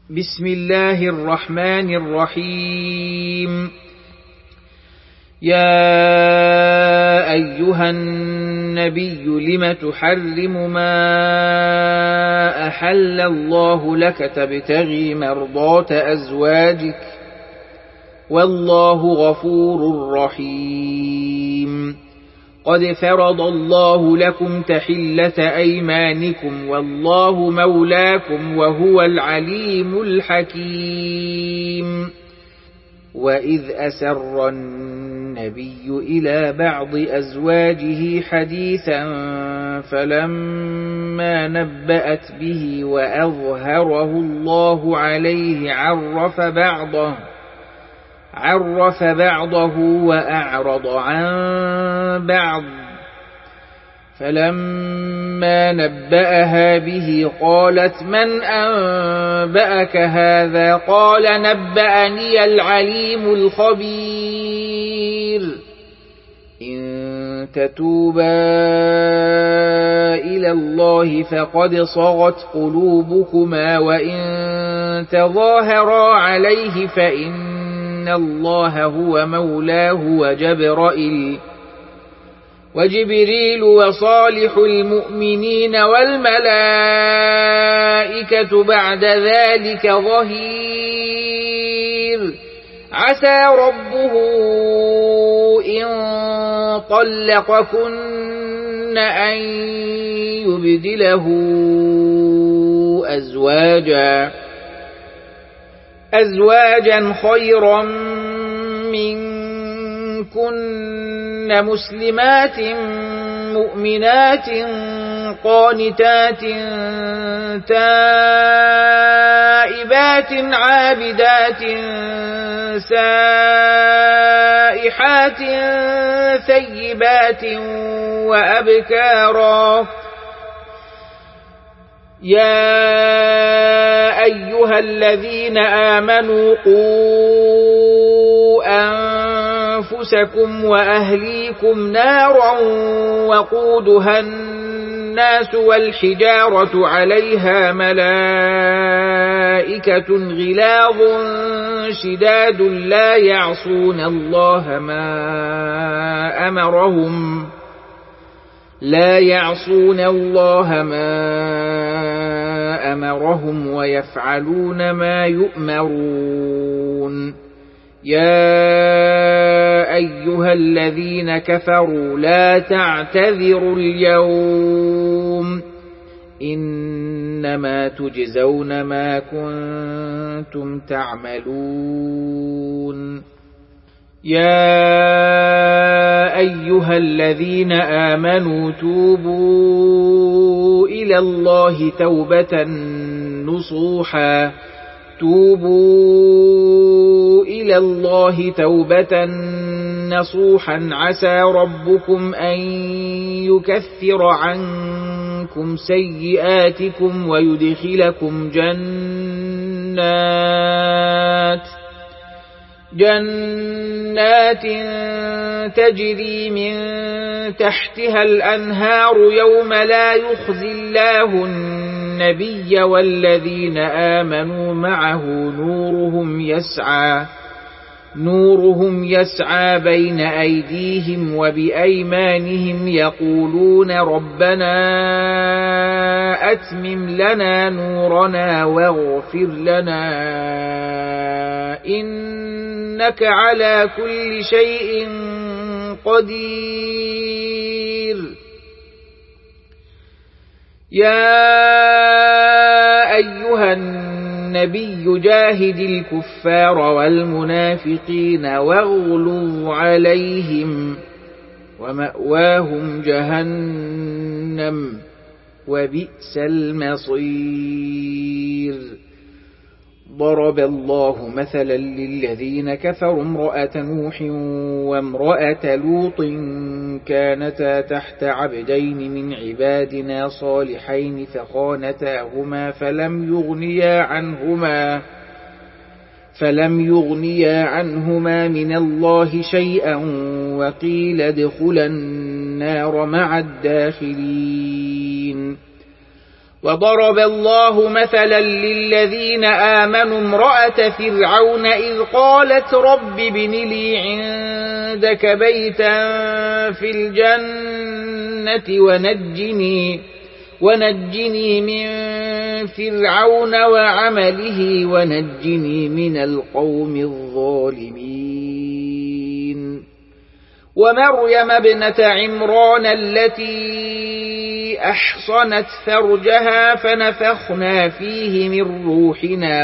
بسم الله الرحمن الرحيم. يا أيها النبي لم تحرم ما أحل الله لك تبتغي مرضات أزواجك والله غفور رحيم. قد فرض الله لكم تحلة أيمانكم والله مولاكم وهو العليم الحكيم. وإذ أسر النبي إلى بعض أزواجه حديثا فلما نبأت به وأظهره الله عليه عرف بعضه وأعرض عن بعض. فلما نبأها به قالت من أنبأك هذا؟ قال نبأني العليم الخبير. إن تتوبا إلى الله فقد صغت قلوبكما وإن تظاهرا عليه فإن الله هو مولاه وجبريل وصالح المؤمنين والملائكة بعد ذلك ظهير. عسى ربه إن طلقكن أن يبدله أزواجا خيرا منكن مسلمات مؤمنات قانتات تائبات عابدات سائحات ثيبات وأبكارا. يا أيها الذين آمنوا قوا أنفسكم وأهليكم نارا وقودها الناس والحجارة عليها ملائكة غلاظ شداد لا يعصون الله ما أمرهم ويفعلون ما يؤمرون. يا أيها الذين كفروا لا تعتذروا اليوم إنما تجزون ما كنتم تعملون. يا أيها الذين آمنوا توبوا إلى الله توبة نصوحا عسى ربكم أن يكفر عنكم سيئاتكم ويدخلكم جنات تجري من تحتها الأنهار يوم لا يخزي الله النبي والذين آمنوا معه نورهم يسعى بين أيديهم وبأيمانهم يقولون ربنا أتمم لنا نورنا واغفر لنا إنك على كل شيء قدير. يا أيها النبي جاهد الكفار والمنافقين واغلظ عليهم ومأواهم جهنم وبئس المصير. ضرب الله مثلا للذين كفروا امرأة نوح وامرأة لوط كانتا تحت عبدين من عبادنا صالحين فخانتاهما فلم يغنيا عنهما من الله شيئا وقيل ادخلا النار مع الداخلين. وضرب الله مثلا للذين آمنوا امرأة فرعون إذ قالت رب ابن لي عندك بيتا في الجنة ونجني من فرعون وعمله ونجني من القوم الظالمين ومريم ابنة عمران التي أحصنت فرجها فنفخنا فيه من روحنا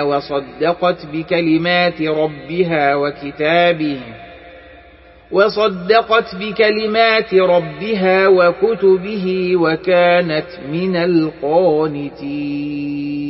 وصدقت بكلمات ربها وكتبه وكانت من القانتين.